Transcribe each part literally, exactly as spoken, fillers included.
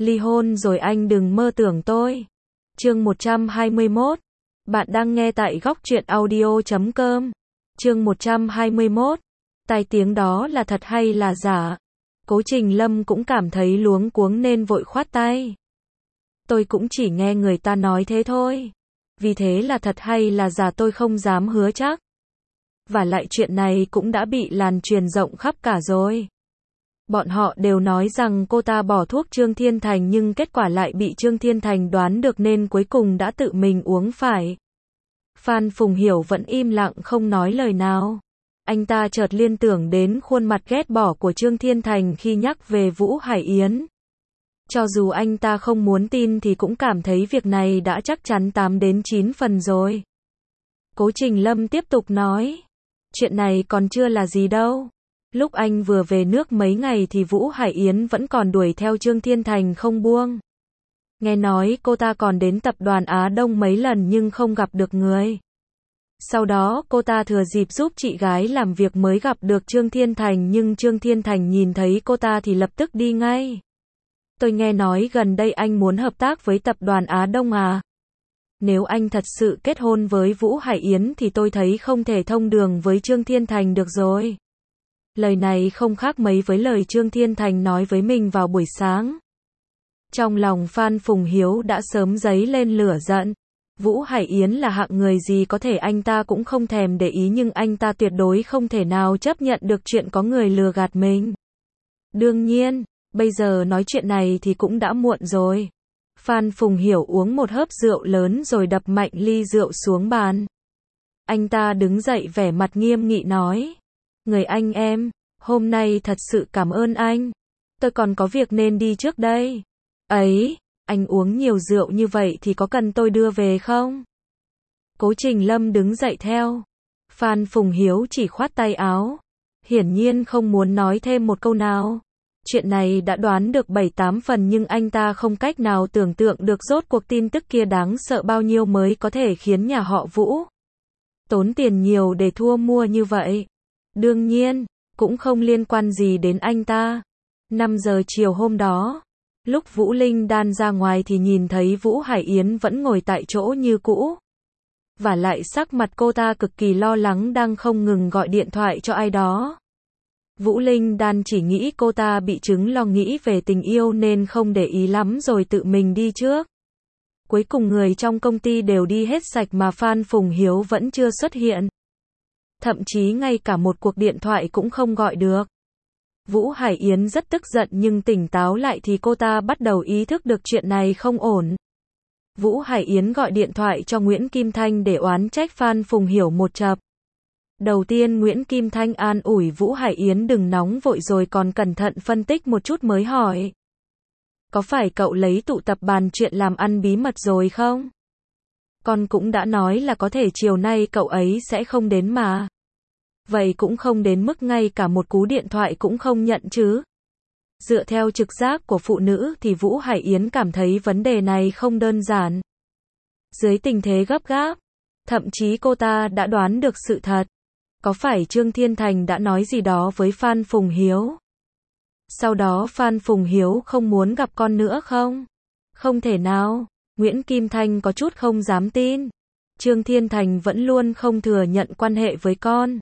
Ly hôn rồi anh đừng mơ tưởng tôi. Chương một trăm hai mươi mốt. Bạn đang nghe tại góc truyện audio chấm com. Chương một trăm hai mươi mốt. Tai tiếng đó là thật hay là giả? Cố Trình Lâm cũng cảm thấy luống cuống nên vội khoát tay. Tôi cũng chỉ nghe người ta nói thế thôi. Vì thế là thật hay là giả tôi không dám hứa chắc. Và lại chuyện này cũng đã bị lan truyền rộng khắp cả rồi. Bọn họ đều nói rằng cô ta bỏ thuốc Trương Thiên Thành nhưng kết quả lại bị Trương Thiên Thành đoán được nên cuối cùng đã tự mình uống phải. Phan Phùng Hiểu vẫn im lặng không nói lời nào. Anh ta chợt liên tưởng đến khuôn mặt ghét bỏ của Trương Thiên Thành khi nhắc về Vũ Hải Yến. Cho dù anh ta không muốn tin thì cũng cảm thấy việc này đã chắc chắn tám đến chín phần rồi. Cố Trình Lâm tiếp tục nói. Chuyện này còn chưa là gì đâu. Lúc anh vừa về nước mấy ngày thì Vũ Hải Yến vẫn còn đuổi theo Trương Thiên Thành không buông. Nghe nói cô ta còn đến tập đoàn Á Đông mấy lần nhưng không gặp được người. Sau đó cô ta thừa dịp giúp chị gái làm việc mới gặp được Trương Thiên Thành nhưng Trương Thiên Thành nhìn thấy cô ta thì lập tức đi ngay. Tôi nghe nói gần đây anh muốn hợp tác với tập đoàn Á Đông à? Nếu anh thật sự kết hôn với Vũ Hải Yến thì tôi thấy không thể thông đường với Trương Thiên Thành được rồi. Lời này không khác mấy với lời Trương Thiên Thành nói với mình vào buổi sáng. Trong lòng Phan Phùng Hiếu đã sớm dấy lên lửa giận. Vũ Hải Yến là hạng người gì có thể anh ta cũng không thèm để ý nhưng anh ta tuyệt đối không thể nào chấp nhận được chuyện có người lừa gạt mình. Đương nhiên, bây giờ nói chuyện này thì cũng đã muộn rồi. Phan Phùng Hiểu uống một hớp rượu lớn rồi đập mạnh ly rượu xuống bàn. Anh ta đứng dậy vẻ mặt nghiêm nghị nói. Người anh em, hôm nay thật sự cảm ơn anh. Tôi còn có việc nên đi trước đây. Ấy, anh uống nhiều rượu như vậy thì có cần tôi đưa về không? Cố Trình Lâm đứng dậy theo. Phan Phùng Hiếu chỉ khoát tay áo. Hiển nhiên không muốn nói thêm một câu nào. Chuyện này đã đoán được bảy tám phần nhưng anh ta không cách nào tưởng tượng được rốt cuộc tin tức kia đáng sợ bao nhiêu mới có thể khiến nhà họ Vũ tốn tiền nhiều để thua mua như vậy. Đương nhiên, cũng không liên quan gì đến anh ta. năm giờ chiều hôm đó, lúc Vũ Linh Đan ra ngoài thì nhìn thấy Vũ Hải Yến vẫn ngồi tại chỗ như cũ. Và lại sắc mặt cô ta cực kỳ lo lắng đang không ngừng gọi điện thoại cho ai đó. Vũ Linh Đan chỉ nghĩ cô ta bị chứng lo nghĩ về tình yêu nên không để ý lắm rồi tự mình đi trước. Cuối cùng người trong công ty đều đi hết sạch mà Phan Phùng Hiếu vẫn chưa xuất hiện. Thậm chí ngay cả một cuộc điện thoại cũng không gọi được. Vũ Hải Yến rất tức giận nhưng tỉnh táo lại thì cô ta bắt đầu ý thức được chuyện này không ổn. Vũ Hải Yến gọi điện thoại cho Nguyễn Kim Thanh để oán trách Phan Phùng Hiểu một chập. Đầu tiên Nguyễn Kim Thanh an ủi Vũ Hải Yến đừng nóng vội rồi còn cẩn thận phân tích một chút mới hỏi. Có phải cậu lấy tụ tập bàn chuyện làm ăn bí mật rồi không? Con cũng đã nói là có thể chiều nay cậu ấy sẽ không đến mà. Vậy cũng không đến mức ngay cả một cú điện thoại cũng không nhận chứ. Dựa theo trực giác của phụ nữ thì Vũ Hải Yến cảm thấy vấn đề này không đơn giản. Dưới tình thế gấp gáp, thậm chí cô ta đã đoán được sự thật. Có phải Trương Thiên Thành đã nói gì đó với Phan Phùng Hiếu? Sau đó Phan Phùng Hiếu không muốn gặp con nữa không? Không thể nào. Nguyễn Kim Thanh có chút không dám tin. Trương Thiên Thành vẫn luôn không thừa nhận quan hệ với con.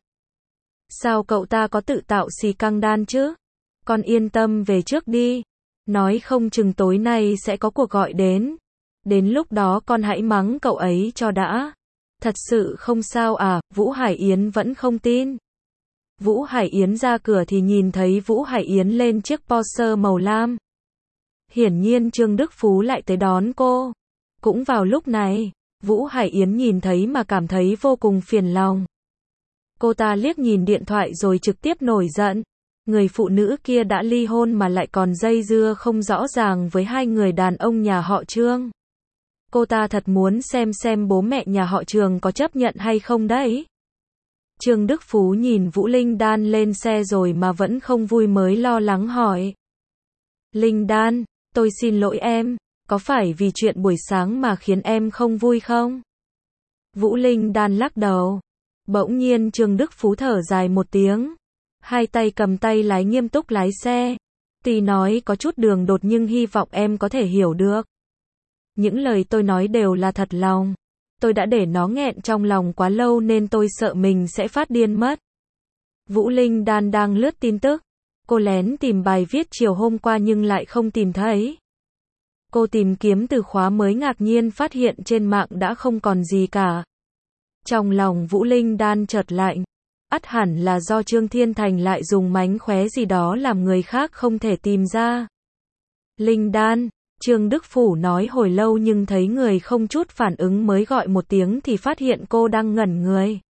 Sao cậu ta có tự tạo xì căng đan chứ? Con yên tâm về trước đi. Nói không chừng tối nay sẽ có cuộc gọi đến. Đến lúc đó con hãy mắng cậu ấy cho đã. Thật sự không sao à? Vũ Hải Yến vẫn không tin. Vũ Hải Yến ra cửa thì nhìn thấy Vũ Hải Yến lên chiếc Porsche màu lam. Hiển nhiên Trương Đức Phú lại tới đón cô. Cũng vào lúc này, Vũ Hải Yến nhìn thấy mà cảm thấy vô cùng phiền lòng. Cô ta liếc nhìn điện thoại rồi trực tiếp nổi giận. Người phụ nữ kia đã ly hôn mà lại còn dây dưa không rõ ràng với hai người đàn ông nhà họ Trương. Cô ta thật muốn xem xem bố mẹ nhà họ Trương có chấp nhận hay không đấy. Trương Đức Phú nhìn Vũ Linh Đan lên xe rồi mà vẫn không vui mới lo lắng hỏi. Linh Đan, tôi xin lỗi em, có phải vì chuyện buổi sáng mà khiến em không vui không? Vũ Linh Đan lắc đầu. Bỗng nhiên Trương Đức Phú thở dài một tiếng. Hai tay cầm tay lái nghiêm túc lái xe. Tuy nói có chút đường đột nhưng hy vọng em có thể hiểu được. Những lời tôi nói đều là thật lòng. Tôi đã để nó nghẹn trong lòng quá lâu nên tôi sợ mình sẽ phát điên mất. Vũ Linh Đan đang lướt tin tức. Cô lén tìm bài viết chiều hôm qua nhưng lại không tìm thấy. Cô tìm kiếm từ khóa mới ngạc nhiên phát hiện trên mạng đã không còn gì cả. Trong lòng Vũ Linh Đan chợt lạnh. Ắt hẳn là do Trương Thiên Thành lại dùng mánh khóe gì đó làm người khác không thể tìm ra. Linh Đan, Trương Đức Phủ nói hồi lâu nhưng thấy người không chút phản ứng mới gọi một tiếng thì phát hiện cô đang ngẩn người.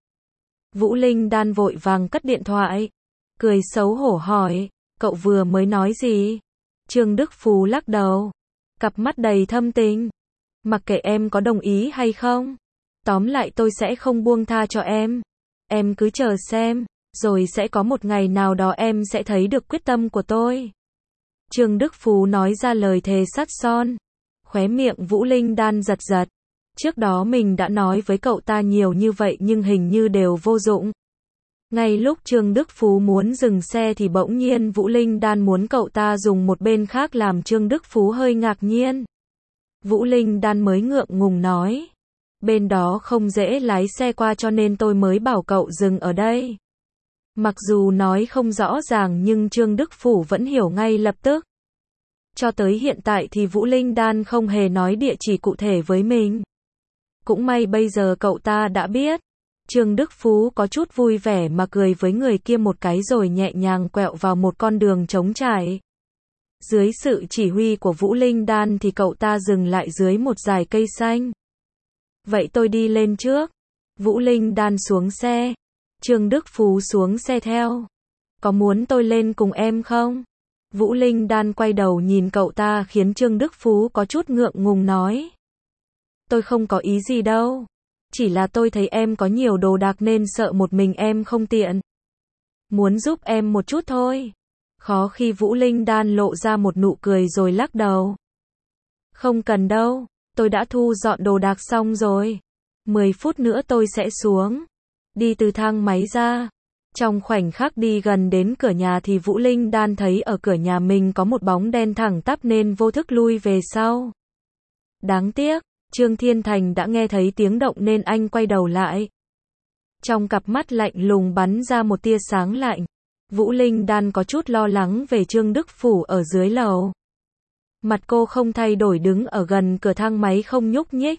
Vũ Linh Đan vội vàng cất điện thoại. Cười xấu hổ hỏi, cậu vừa mới nói gì? Trương Đức Phú lắc đầu. Cặp mắt đầy thâm tình. Mặc kệ em có đồng ý hay không. Tóm lại tôi sẽ không buông tha cho em. Em cứ chờ xem, rồi sẽ có một ngày nào đó em sẽ thấy được quyết tâm của tôi. Trương Đức Phú nói ra lời thề sắt son. Khóe miệng Vũ Linh Đan giật giật. Trước đó mình đã nói với cậu ta nhiều như vậy nhưng hình như đều vô dụng. Ngay lúc Trương Đức Phú muốn dừng xe thì bỗng nhiên Vũ Linh Đan muốn cậu ta dùng một bên khác làm Trương Đức Phú hơi ngạc nhiên. Vũ Linh Đan mới ngượng ngùng nói. Bên đó không dễ lái xe qua cho nên tôi mới bảo cậu dừng ở đây. Mặc dù nói không rõ ràng nhưng Trương Đức Phú vẫn hiểu ngay lập tức. Cho tới hiện tại thì Vũ Linh Đan không hề nói địa chỉ cụ thể với mình. Cũng may bây giờ cậu ta đã biết. Trương Đức Phú có chút vui vẻ mà cười với người kia một cái rồi nhẹ nhàng quẹo vào một con đường trống trải. Dưới sự chỉ huy của Vũ Linh Đan thì cậu ta dừng lại dưới một dải cây xanh. Vậy tôi đi lên trước. Vũ Linh Đan xuống xe. Trương Đức Phú xuống xe theo. Có muốn tôi lên cùng em không? Vũ Linh Đan quay đầu nhìn cậu ta khiến Trương Đức Phú có chút ngượng ngùng nói. Tôi không có ý gì đâu. Chỉ là tôi thấy em có nhiều đồ đạc nên sợ một mình em không tiện. Muốn giúp em một chút thôi. Khó khi Vũ Linh Đan lộ ra một nụ cười rồi lắc đầu. Không cần đâu, tôi đã thu dọn đồ đạc xong rồi. mười phút nữa tôi sẽ xuống. Đi từ thang máy ra. Trong khoảnh khắc đi gần đến cửa nhà thì Vũ Linh Đan thấy ở cửa nhà mình có một bóng đen thẳng tắp nên vô thức lui về sau. Đáng tiếc. Trương Thiên Thành đã nghe thấy tiếng động nên anh quay đầu lại. Trong cặp mắt lạnh lùng bắn ra một tia sáng lạnh. Vũ Linh Đan có chút lo lắng về Trương Đức Phủ ở dưới lầu. Mặt cô không thay đổi đứng ở gần cửa thang máy không nhúc nhích.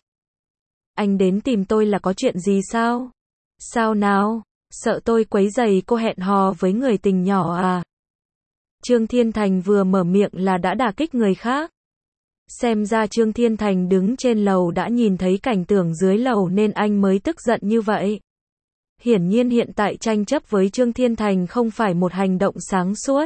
Anh đến tìm tôi là có chuyện gì sao? Sao nào? Sợ tôi quấy rầy cô hẹn hò với người tình nhỏ à? Trương Thiên Thành vừa mở miệng là đã đả kích người khác. Xem ra Trương Thiên Thành đứng trên lầu đã nhìn thấy cảnh tượng dưới lầu nên anh mới tức giận như vậy. Hiển nhiên hiện tại tranh chấp với Trương Thiên Thành không phải một hành động sáng suốt.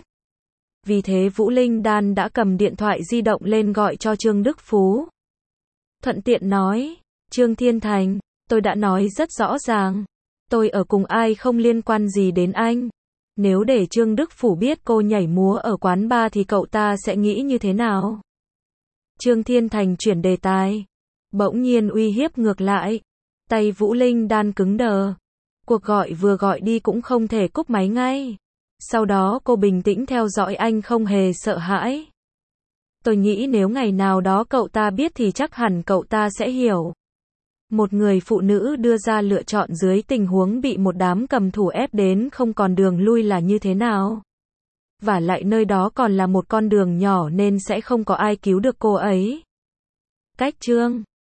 Vì thế Vũ Linh Đan đã cầm điện thoại di động lên gọi cho Trương Đức Phú. Thuận tiện nói, Trương Thiên Thành, tôi đã nói rất rõ ràng. Tôi ở cùng ai không liên quan gì đến anh. Nếu để Trương Đức Phú biết cô nhảy múa ở quán bar thì cậu ta sẽ nghĩ như thế nào? Trương Thiên Thành chuyển đề tài. Bỗng nhiên uy hiếp ngược lại. Tay Vũ Linh Đan cứng đờ. Cuộc gọi vừa gọi đi cũng không thể cúp máy ngay. Sau đó cô bình tĩnh theo dõi anh không hề sợ hãi. Tôi nghĩ nếu ngày nào đó cậu ta biết thì chắc hẳn cậu ta sẽ hiểu. Một người phụ nữ đưa ra lựa chọn dưới tình huống bị một đám cầm thủ ép đến không còn đường lui là như thế nào. Vả lại nơi đó còn là một con đường nhỏ nên sẽ không có ai cứu được cô ấy. Cách chương